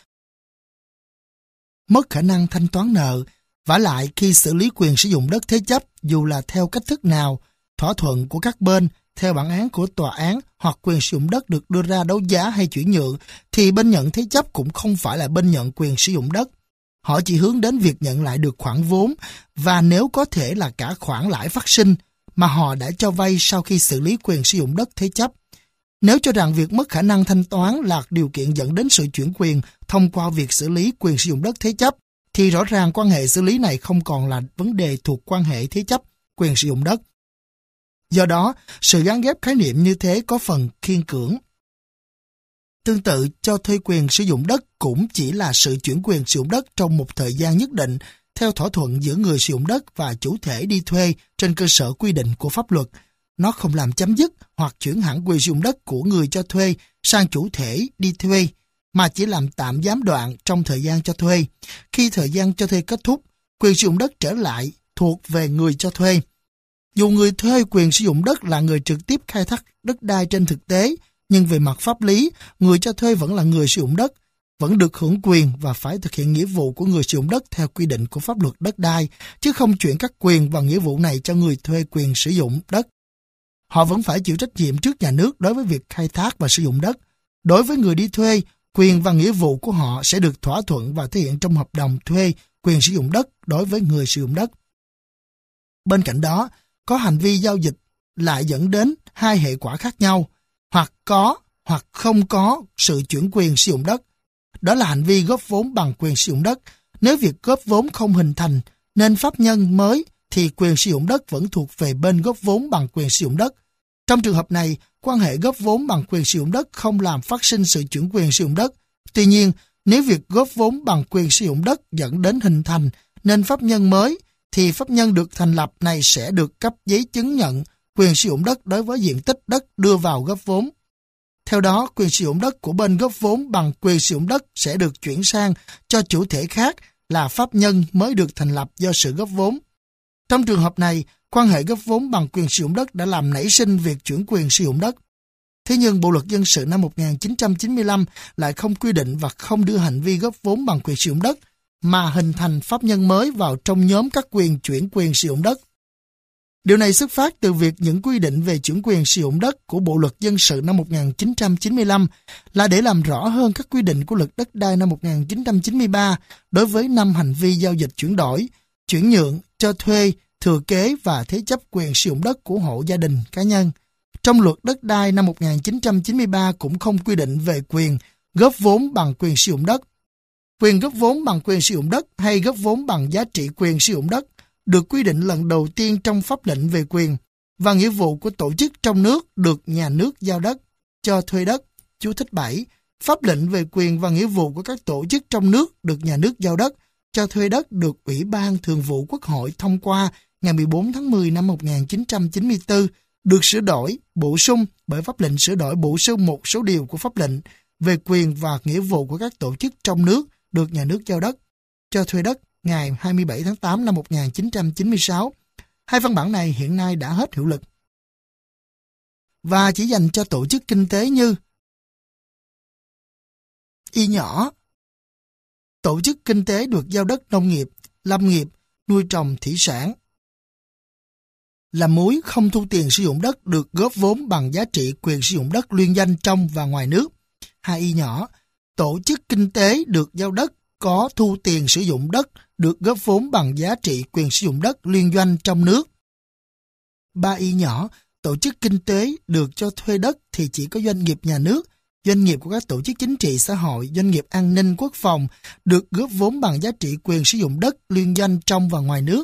[SPEAKER 2] mất khả năng thanh toán nợ. Vả lại, khi xử lý quyền sử dụng đất thế chấp, dù là theo cách thức nào, thỏa thuận của các bên, theo bản án của tòa án hoặc quyền sử dụng đất được đưa ra đấu giá hay chuyển nhượng, thì bên nhận thế chấp cũng không phải là bên nhận quyền sử dụng đất. Họ chỉ hướng đến việc nhận lại được khoản vốn, và nếu có thể là cả khoản lãi phát sinh mà họ đã cho vay sau khi xử lý quyền sử dụng đất thế chấp. Nếu cho rằng việc mất khả năng thanh toán là điều kiện dẫn đến sự chuyển quyền thông qua việc xử lý quyền sử dụng đất thế chấp, thì rõ ràng quan hệ xử lý này không còn là vấn đề thuộc quan hệ thế chấp quyền sử dụng đất. Do đó, sự gắn ghép khái niệm như thế có phần khiên cưỡng. Tương tự, cho thuê quyền sử dụng đất cũng chỉ là sự chuyển quyền sử dụng đất trong một thời gian nhất định, theo thỏa thuận giữa người sử dụng đất và chủ thể đi thuê trên cơ sở quy định của pháp luật. Nó không làm chấm dứt hoặc chuyển hẳn quyền sử dụng đất của người cho thuê sang chủ thể đi thuê, mà chỉ làm tạm gián đoạn trong thời gian cho thuê. Khi thời gian cho thuê kết thúc, quyền sử dụng đất trở lại thuộc về người cho thuê. Dù người thuê quyền sử dụng đất là người trực tiếp khai thác đất đai trên thực tế, Nhưng về mặt pháp lý, người cho thuê vẫn là người sử dụng đất, vẫn được hưởng quyền và phải thực hiện nghĩa vụ của người sử dụng đất theo quy định của pháp luật đất đai, chứ không chuyển các quyền và nghĩa vụ này cho người thuê quyền sử dụng đất. Họ vẫn phải chịu trách nhiệm trước nhà nước đối với việc khai thác và sử dụng đất. Đối với người đi thuê, quyền và nghĩa vụ của họ sẽ được thỏa thuận và thể hiện trong hợp đồng thuê quyền sử dụng đất đối với người sử dụng đất. Bên cạnh đó, có hành vi giao dịch lại dẫn đến hai hệ quả khác nhau, hoặc có hoặc không có sự chuyển quyền sử dụng đất. Đó là hành vi góp vốn bằng quyền sử dụng đất. Nếu việc góp vốn không hình thành nên pháp nhân mới thì quyền sử dụng đất vẫn thuộc về bên góp vốn bằng quyền sử dụng đất. Trong trường hợp này, quan hệ góp vốn bằng quyền sử dụng đất không làm phát sinh sự chuyển quyền sử dụng đất. Tuy nhiên, nếu việc góp vốn bằng quyền sử dụng đất dẫn đến hình thành nên pháp nhân mới, thì pháp nhân được thành lập này sẽ được cấp giấy chứng nhận quyền sử dụng đất đối với diện tích đất đưa vào góp vốn. Theo đó, quyền sử dụng đất của bên góp vốn bằng quyền sử dụng đất sẽ được chuyển sang cho chủ thể khác là pháp nhân mới được thành lập do sự góp vốn. Trong trường hợp này, quan hệ góp vốn bằng quyền sử dụng đất đã làm nảy sinh việc chuyển quyền sử dụng đất. Thế nhưng Bộ luật dân sự năm 1995 lại không quy định và không đưa hành vi góp vốn bằng quyền sử dụng đất mà hình thành pháp nhân mới vào trong nhóm các quyền chuyển quyền sử dụng đất. Điều này xuất phát từ việc những quy định về chuyển quyền sử dụng đất của Bộ luật dân sự năm 1995 là để làm rõ hơn các quy định của luật đất đai năm 1993 đối với 5 hành vi giao dịch chuyển đổi, chuyển nhượng, cho thuê, thừa kế và thế chấp quyền sử dụng đất của hộ gia đình, cá nhân. Trong luật đất đai năm 1993 cũng không quy định về quyền góp vốn bằng quyền sử dụng đất. Quyền góp vốn bằng quyền sử dụng đất hay góp vốn bằng giá trị quyền sử dụng đất được quy định lần đầu tiên trong pháp lệnh về quyền và nghĩa vụ của tổ chức trong nước được nhà nước giao đất, cho thuê đất. Chú thích 7. Pháp lệnh về quyền và nghĩa vụ của các tổ chức trong nước được nhà nước giao đất, cho thuê đất được Ủy ban Thường vụ Quốc hội thông qua ngày 14 tháng 10 năm 1994, được sửa đổi, bổ sung bởi pháp lệnh sửa đổi bổ sung một số điều của pháp lệnh về quyền và nghĩa vụ của các tổ chức trong nước được nhà nước giao đất, cho thuê đất ngày 27 tháng 8 năm 1996. Hai văn bản này hiện nay đã hết hiệu lực và chỉ dành cho tổ chức kinh tế như y nhỏ, tổ chức kinh tế được giao đất nông nghiệp, lâm nghiệp, nuôi trồng thủy sản. Làm muối không thu tiền sử dụng đất được góp vốn bằng giá trị quyền sử dụng đất liên doanh trong và ngoài nước. 2y nhỏ, tổ chức kinh tế được giao đất có thu tiền sử dụng đất được góp vốn bằng giá trị quyền sử dụng đất liên doanh trong nước. 3y nhỏ, tổ chức kinh tế được cho thuê đất thì chỉ có doanh nghiệp nhà nước, doanh nghiệp của các tổ chức chính trị xã hội, doanh nghiệp an ninh quốc phòng được góp vốn bằng giá trị quyền sử dụng đất liên doanh trong và ngoài nước.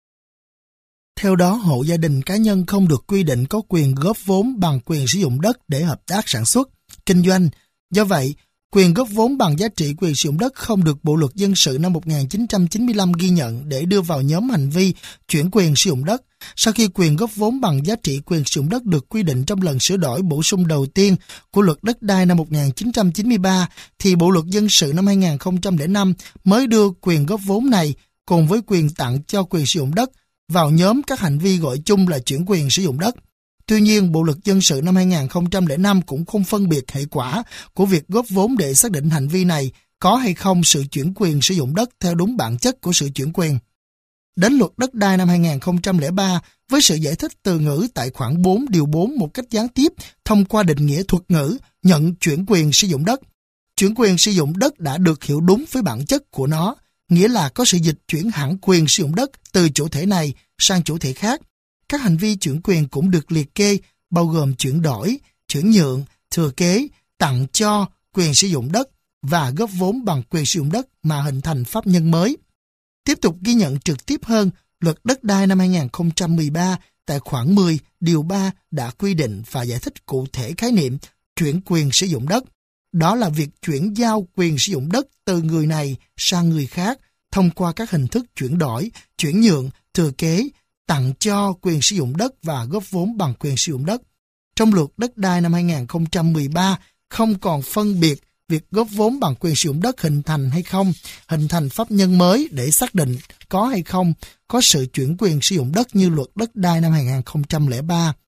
[SPEAKER 2] Theo đó, hộ gia đình cá nhân không được quy định có quyền góp vốn bằng quyền sử dụng đất để hợp tác sản xuất, kinh doanh. Do vậy, quyền góp vốn bằng giá trị quyền sử dụng đất không được Bộ luật dân sự năm 1995 ghi nhận để đưa vào nhóm hành vi chuyển quyền sử dụng đất. Sau khi quyền góp vốn bằng giá trị quyền sử dụng đất được quy định trong lần sửa đổi bổ sung đầu tiên của luật đất đai năm 1993, thì Bộ luật dân sự năm 2005 mới đưa quyền góp vốn này cùng với quyền tặng cho quyền sử dụng đất vào nhóm các hành vi gọi chung là chuyển quyền sử dụng đất. Tuy nhiên, Bộ luật dân sự năm 2005 cũng không phân biệt hệ quả của việc góp vốn để xác định hành vi này có hay không sự chuyển quyền sử dụng đất theo đúng bản chất của sự chuyển quyền. Đến luật đất đai năm 2003, với sự giải thích từ ngữ tại khoản 4 điều 4 một cách gián tiếp thông qua định nghĩa thuật ngữ nhận chuyển quyền sử dụng đất. Chuyển quyền sử dụng đất đã được hiểu đúng với bản chất của nó, nghĩa là có sự dịch chuyển hẳn quyền sử dụng đất từ chủ thể này sang chủ thể khác. Các hành vi chuyển quyền cũng được liệt kê, bao gồm chuyển đổi, chuyển nhượng, thừa kế, tặng cho quyền sử dụng đất và góp vốn bằng quyền sử dụng đất mà hình thành pháp nhân mới. Tiếp tục ghi nhận trực tiếp hơn, luật đất đai năm 2013 tại khoản 10 điều 3 đã quy định và giải thích cụ thể khái niệm chuyển quyền sử dụng đất. Đó là việc chuyển giao quyền sử dụng đất từ người này sang người khác thông qua các hình thức chuyển đổi, chuyển nhượng, thừa kế, tặng cho quyền sử dụng đất và góp vốn bằng quyền sử dụng đất. Trong luật đất đai năm 2013 không còn phân biệt việc góp vốn bằng quyền sử dụng đất hình thành hay không, hình thành pháp nhân mới để xác định có hay không có sự chuyển quyền sử dụng đất như luật đất đai năm 2003.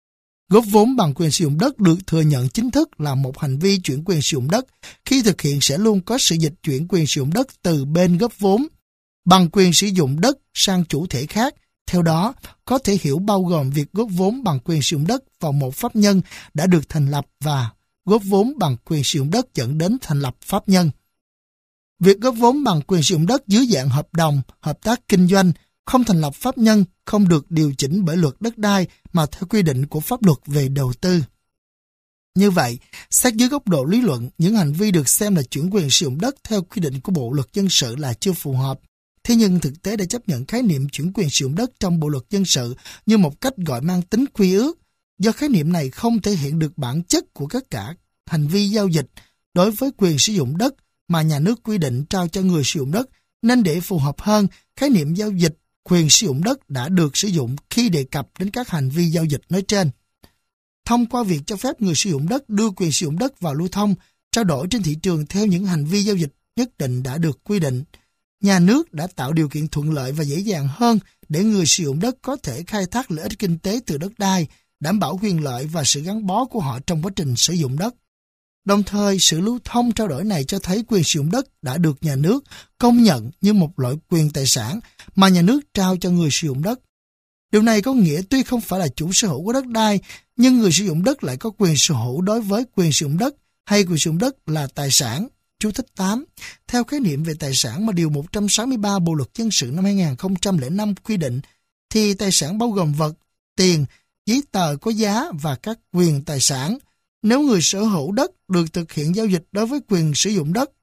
[SPEAKER 2] Góp vốn bằng quyền sử dụng đất được thừa nhận chính thức là một hành vi chuyển quyền sử dụng đất. Khi thực hiện sẽ luôn có sự dịch chuyển quyền sử dụng đất từ bên góp vốn bằng quyền sử dụng đất sang chủ thể khác. Theo đó, có thể hiểu bao gồm việc góp vốn bằng quyền sử dụng đất vào một pháp nhân đã được thành lập và góp vốn bằng quyền sử dụng đất dẫn đến thành lập pháp nhân. Việc góp vốn bằng quyền sử dụng đất dưới dạng hợp đồng, hợp tác kinh doanh, không thành lập pháp nhân, không được điều chỉnh bởi luật đất đai mà theo quy định của pháp luật về đầu tư. Như vậy, xét dưới góc độ lý luận, những hành vi được xem là chuyển quyền sử dụng đất theo quy định của Bộ luật dân sự là chưa phù hợp. Thế nhưng thực tế đã chấp nhận khái niệm chuyển quyền sử dụng đất trong Bộ luật dân sự như một cách gọi mang tính quy ước. Do khái niệm này không thể hiện được bản chất của tất cả hành vi giao dịch đối với quyền sử dụng đất mà nhà nước quy định trao cho người sử dụng đất, nên để phù hợp hơn, khái niệm giao dịch quyền sử dụng đất đã được sử dụng khi đề cập đến các hành vi giao dịch nói trên. Thông qua việc cho phép người sử dụng đất đưa quyền sử dụng đất vào lưu thông, trao đổi trên thị trường theo những hành vi giao dịch nhất định đã được quy định, nhà nước đã tạo điều kiện thuận lợi và dễ dàng hơn để người sử dụng đất có thể khai thác lợi ích kinh tế từ đất đai, đảm bảo quyền lợi và sự gắn bó của họ trong quá trình sử dụng đất. Đồng thời, sự lưu thông trao đổi này cho thấy quyền sử dụng đất đã được nhà nước công nhận như một loại quyền tài sản mà nhà nước trao cho người sử dụng đất. Điều này có nghĩa tuy không phải là chủ sở hữu của đất đai, nhưng người sử dụng đất lại có quyền sở hữu đối với quyền sử dụng đất hay quyền sử dụng đất là tài sản. Chú thích 8. Theo khái niệm về tài sản mà Điều 163 Bộ luật dân sự năm 2005 quy định, thì tài sản bao gồm vật, tiền, giấy tờ có giá và các quyền tài sản. Nếu người sở hữu đất được thực hiện giao dịch đối với quyền sử dụng đất,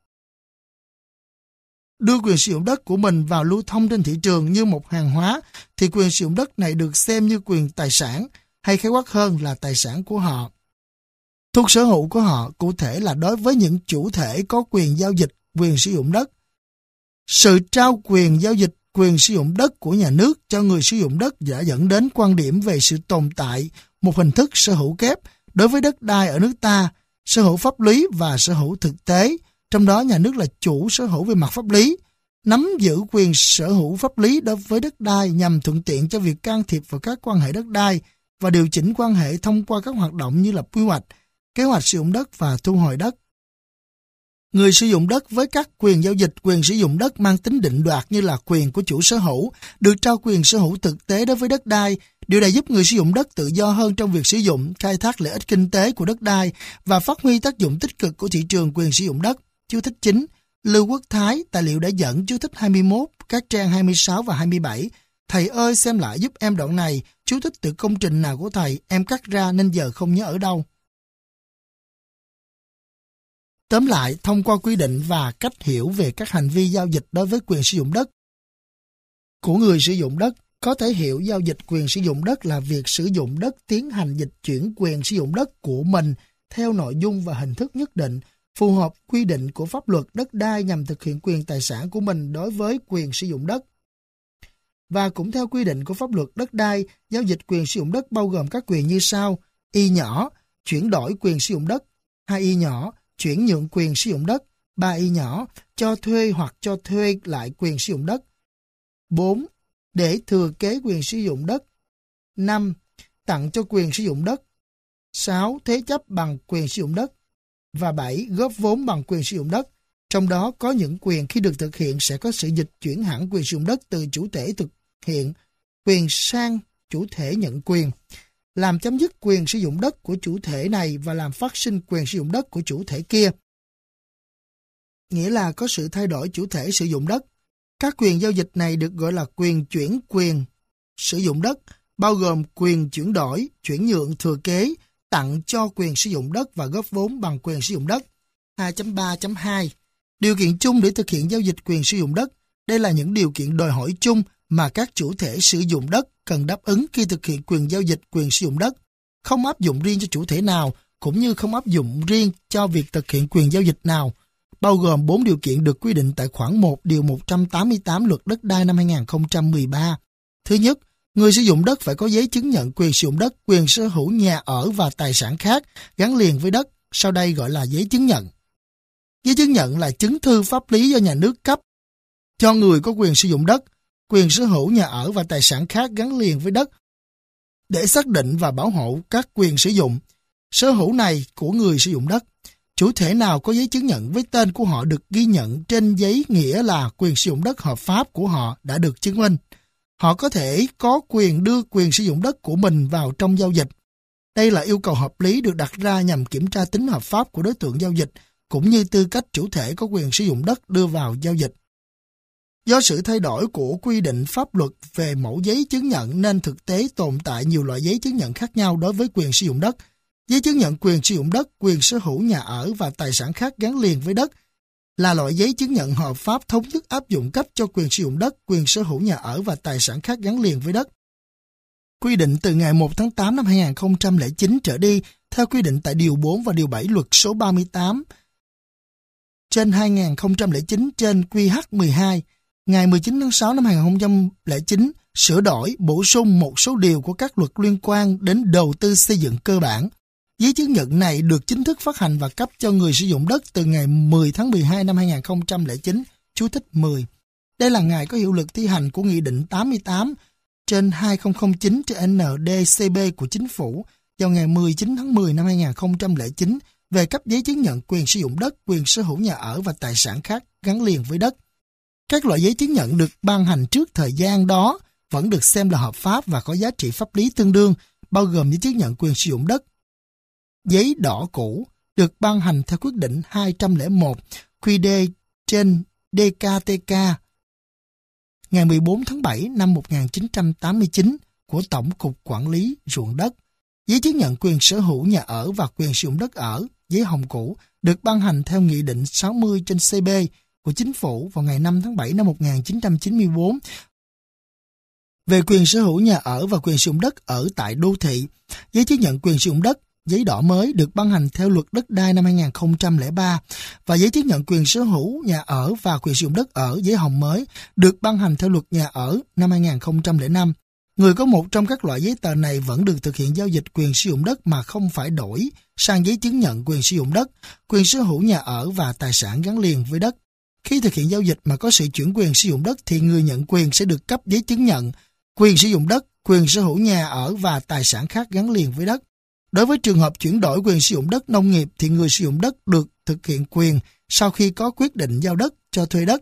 [SPEAKER 2] đưa quyền sử dụng đất của mình vào lưu thông trên thị trường như một hàng hóa, thì quyền sử dụng đất này được xem như quyền tài sản, hay khái quát hơn là tài sản của họ. Thuộc sở hữu của họ cụ thể là đối với những chủ thể có quyền giao dịch quyền sử dụng đất. Sự trao quyền giao dịch quyền sử dụng đất của nhà nước cho người sử dụng đất đã dẫn đến quan điểm về sự tồn tại một hình thức sở hữu kép đối với đất đai ở nước ta, sở hữu pháp lý và sở hữu thực tế, trong đó nhà nước là chủ sở hữu về mặt pháp lý, nắm giữ quyền sở hữu pháp lý đối với đất đai nhằm thuận tiện cho việc can thiệp vào các quan hệ đất đai và điều chỉnh quan hệ thông qua các hoạt động như là quy hoạch, kế hoạch sử dụng đất và thu hồi đất. Người sử dụng đất với các quyền giao dịch quyền sử dụng đất mang tính định đoạt như là quyền của chủ sở hữu, được trao quyền sở hữu thực tế đối với đất đai. Điều này giúp người sử dụng đất tự do hơn trong việc sử dụng, khai thác lợi ích kinh tế của đất đai và phát huy tác dụng tích cực của thị trường quyền sử dụng đất. Chú thích 9. Lưu Quốc Thái, tài liệu đã dẫn chú thích 21, các trang 26 và 27. Thầy ơi xem lại giúp em đoạn này, chú thích từ công trình nào của thầy, em cắt ra nên giờ không nhớ ở đâu. Tóm lại, thông qua quy định và cách hiểu về các hành vi giao dịch đối với quyền sử dụng đất của người sử dụng đất, có thể hiểu giao dịch quyền sử dụng đất là việc sử dụng đất tiến hành dịch chuyển quyền sử dụng đất của mình theo nội dung và hình thức nhất định, phù hợp quy định của pháp luật đất đai nhằm thực hiện quyền tài sản của mình đối với quyền sử dụng đất. Và cũng theo quy định của pháp luật đất đai, giao dịch quyền sử dụng đất bao gồm các quyền như sau: Y nhỏ, chuyển đổi quyền sử dụng đất; 2Y nhỏ, chuyển nhượng quyền sử dụng đất; 3Y nhỏ, cho thuê hoặc cho thuê lại quyền sử dụng đất; 4. Để thừa kế quyền sử dụng đất; 5. Tặng cho quyền sử dụng đất; 6. Thế chấp bằng quyền sử dụng đất; và 7. Góp vốn bằng quyền sử dụng đất. Trong đó có những quyền khi được thực hiện sẽ có sự dịch chuyển hẳn quyền sử dụng đất từ chủ thể thực hiện quyền sang chủ thể nhận quyền, làm chấm dứt quyền sử dụng đất của chủ thể này và làm phát sinh quyền sử dụng đất của chủ thể kia. Nghĩa là có sự thay đổi chủ thể sử dụng đất. Các quyền giao dịch này được gọi là quyền chuyển quyền sử dụng đất, bao gồm quyền chuyển đổi, chuyển nhượng, thừa kế, tặng cho quyền sử dụng đất và góp vốn bằng quyền sử dụng đất. 2.3.2 Điều kiện chung để thực hiện giao dịch quyền sử dụng đất. Đây là những điều kiện đòi hỏi chung mà các chủ thể sử dụng đất cần đáp ứng khi thực hiện quyền giao dịch quyền sử dụng đất, không áp dụng riêng cho chủ thể nào, cũng như không áp dụng riêng cho việc thực hiện quyền giao dịch nào, bao gồm 4 điều kiện được quy định tại khoản 1 điều 188 Luật Đất đai năm 2013. Thứ nhất, người sử dụng đất phải có giấy chứng nhận quyền sử dụng đất, quyền sở hữu nhà ở và tài sản khác gắn liền với đất, sau đây gọi là giấy chứng nhận. Giấy chứng nhận là chứng thư pháp lý do nhà nước cấp cho người có quyền sử dụng đất, quyền sở hữu nhà ở và tài sản khác gắn liền với đất, để xác định và bảo hộ các quyền sử dụng sở hữu này của người sử dụng đất. Chủ thể nào có giấy chứng nhận với tên của họ được ghi nhận trên giấy nghĩa là quyền sử dụng đất hợp pháp của họ đã được chứng minh. Họ có thể có quyền đưa quyền sử dụng đất của mình vào trong giao dịch. Đây là yêu cầu hợp lý được đặt ra nhằm kiểm tra tính hợp pháp của đối tượng giao dịch, cũng như tư cách chủ thể có quyền sử dụng đất đưa vào giao dịch. Do sự thay đổi của quy định pháp luật về mẫu giấy chứng nhận nên thực tế tồn tại nhiều loại giấy chứng nhận khác nhau đối với quyền sử dụng đất. Giấy chứng nhận quyền sử dụng đất, quyền sở hữu nhà ở và tài sản khác gắn liền với đất là loại giấy chứng nhận hợp pháp thống nhất áp dụng cấp cho quyền sử dụng đất, quyền sở hữu nhà ở và tài sản khác gắn liền với đất. Quy định từ ngày 1 tháng 8 năm 2009 trở đi, theo quy định tại Điều 4 và Điều 7 Luật số 38/2009/QH12, ngày 19 tháng 6 năm 2009 sửa đổi, bổ sung một số điều của các luật liên quan đến đầu tư xây dựng cơ bản. Giấy chứng nhận này được chính thức phát hành và cấp cho người sử dụng đất từ ngày 10 tháng 12 năm 2009, chú thích 10. Đây là ngày có hiệu lực thi hành của Nghị định 88/2009/ND-CB của Chính phủ vào ngày 19 tháng 10 năm 2009 về cấp giấy chứng nhận quyền sử dụng đất, quyền sở hữu nhà ở và tài sản khác gắn liền với đất. Các loại giấy chứng nhận được ban hành trước thời gian đó vẫn được xem là hợp pháp và có giá trị pháp lý tương đương, bao gồm giấy chứng nhận quyền sử dụng đất. Giấy đỏ cũ được ban hành theo quyết định 201 QD trên DKTK ngày 14 tháng 7 năm 1989 của Tổng cục Quản lý ruộng đất. Giấy chứng nhận quyền sở hữu nhà ở và quyền sử dụng đất ở, giấy hồng cũ, được ban hành theo Nghị định 60 trên CB của Chính phủ vào ngày 5 tháng 7 năm 1994 về quyền sở hữu nhà ở và quyền sử dụng đất ở tại đô thị. Giấy chứng nhận quyền sử dụng đất, giấy đỏ mới được ban hành theo Luật Đất đai năm 2003 và giấy chứng nhận quyền sở hữu nhà ở và quyền sử dụng đất ở, giấy hồng mới, được ban hành theo Luật Nhà ở năm 2005. Người có một trong các loại giấy tờ này vẫn được thực hiện giao dịch quyền sử dụng đất mà không phải đổi sang giấy chứng nhận quyền sử dụng đất, quyền sở hữu nhà ở và tài sản gắn liền với đất. Khi thực hiện giao dịch mà có sự chuyển quyền sử dụng đất thì người nhận quyền sẽ được cấp giấy chứng nhận quyền sử dụng đất, quyền sở hữu nhà ở và tài sản khác gắn liền với đất. Đối với trường hợp chuyển đổi quyền sử dụng đất nông nghiệp thì người sử dụng đất được thực hiện quyền sau khi có quyết định giao đất cho thuê đất.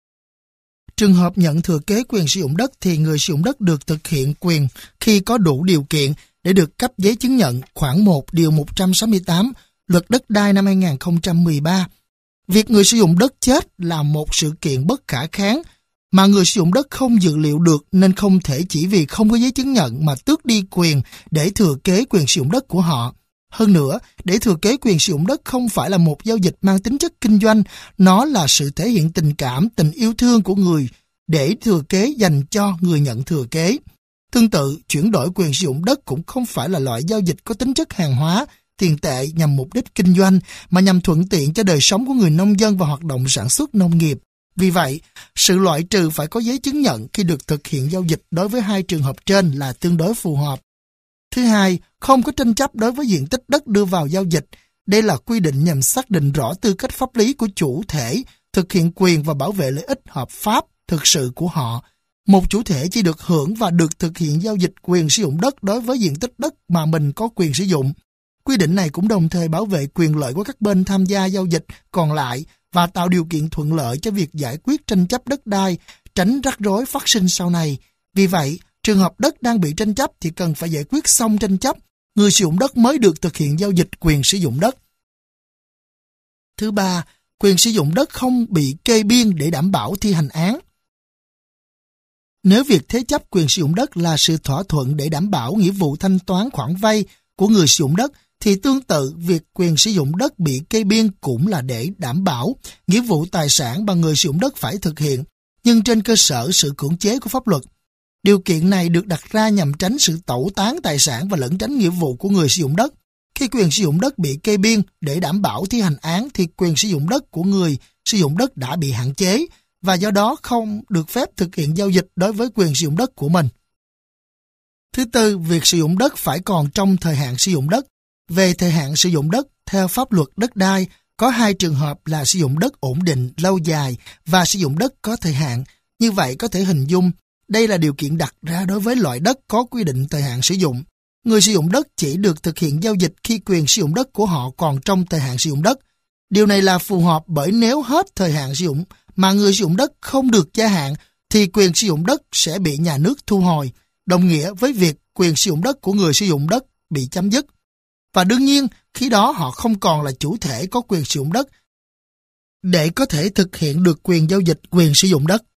[SPEAKER 2] Trường hợp nhận thừa kế quyền sử dụng đất thì người sử dụng đất được thực hiện quyền khi có đủ điều kiện để được cấp giấy chứng nhận khoản 1 điều 168 Luật Đất đai năm 2013. Việc người sử dụng đất chết là một sự kiện bất khả kháng mà người sử dụng đất không dự liệu được nên không thể chỉ vì không có giấy chứng nhận mà tước đi quyền để thừa kế quyền sử dụng đất của họ. Hơn nữa, để thừa kế quyền sử dụng đất không phải là một giao dịch mang tính chất kinh doanh, nó là sự thể hiện tình cảm, tình yêu thương của người để thừa kế dành cho người nhận thừa kế. Tương tự, chuyển đổi quyền sử dụng đất cũng không phải là loại giao dịch có tính chất hàng hóa, tiền tệ nhằm mục đích kinh doanh, mà nhằm thuận tiện cho đời sống của người nông dân và hoạt động sản xuất nông nghiệp. Vì vậy, sự loại trừ phải có giấy chứng nhận khi được thực hiện giao dịch đối với hai trường hợp trên là tương đối phù hợp. Thứ hai, không có tranh chấp đối với diện tích đất đưa vào giao dịch. Đây là quy định nhằm xác định rõ tư cách pháp lý của chủ thể, thực hiện quyền và bảo vệ lợi ích hợp pháp thực sự của họ. Một chủ thể chỉ được hưởng và được thực hiện giao dịch quyền sử dụng đất đối với diện tích đất mà mình có quyền sử dụng. Quy định này cũng đồng thời bảo vệ quyền lợi của các bên tham gia giao dịch còn lại và tạo điều kiện thuận lợi cho việc giải quyết tranh chấp đất đai, tránh rắc rối phát sinh sau này. Vì vậy, trường hợp đất đang bị tranh chấp thì cần phải giải quyết xong tranh chấp, người sử dụng đất mới được thực hiện giao dịch quyền sử dụng đất. Thứ ba, quyền sử dụng đất không bị kê biên để đảm bảo thi hành án. Nếu việc thế chấp quyền sử dụng đất là sự thỏa thuận để đảm bảo nghĩa vụ thanh toán khoản vay của người sử dụng đất, thì tương tự việc quyền sử dụng đất bị kê biên cũng là để đảm bảo nghĩa vụ tài sản mà người sử dụng đất phải thực hiện, nhưng trên cơ sở sự cưỡng chế của pháp luật. Điều kiện này được đặt ra nhằm tránh sự tẩu tán tài sản và lẩn tránh nghĩa vụ của người sử dụng đất. Khi quyền sử dụng đất bị kê biên để đảm bảo thi hành án thì quyền sử dụng đất của người sử dụng đất đã bị hạn chế và do đó không được phép thực hiện giao dịch đối với quyền sử dụng đất của mình. Thứ tư, việc sử dụng đất phải còn trong thời hạn sử dụng đất. Về thời hạn sử dụng đất, theo pháp luật đất đai, có hai trường hợp là sử dụng đất ổn định, lâu dài và sử dụng đất có thời hạn. Như vậy có thể hình dung, đây là điều kiện đặt ra đối với loại đất có quy định thời hạn sử dụng. Người sử dụng đất chỉ được thực hiện giao dịch khi quyền sử dụng đất của họ còn trong thời hạn sử dụng đất. Điều này là phù hợp bởi nếu hết thời hạn sử dụng mà người sử dụng đất không được gia hạn thì quyền sử dụng đất sẽ bị nhà nước thu hồi, đồng nghĩa với việc quyền sử dụng đất của người sử dụng đất bị chấm dứt. Và đương nhiên, khi đó họ không còn là chủ thể có quyền sử dụng đất để có thể thực hiện được quyền giao dịch quyền sử dụng đất.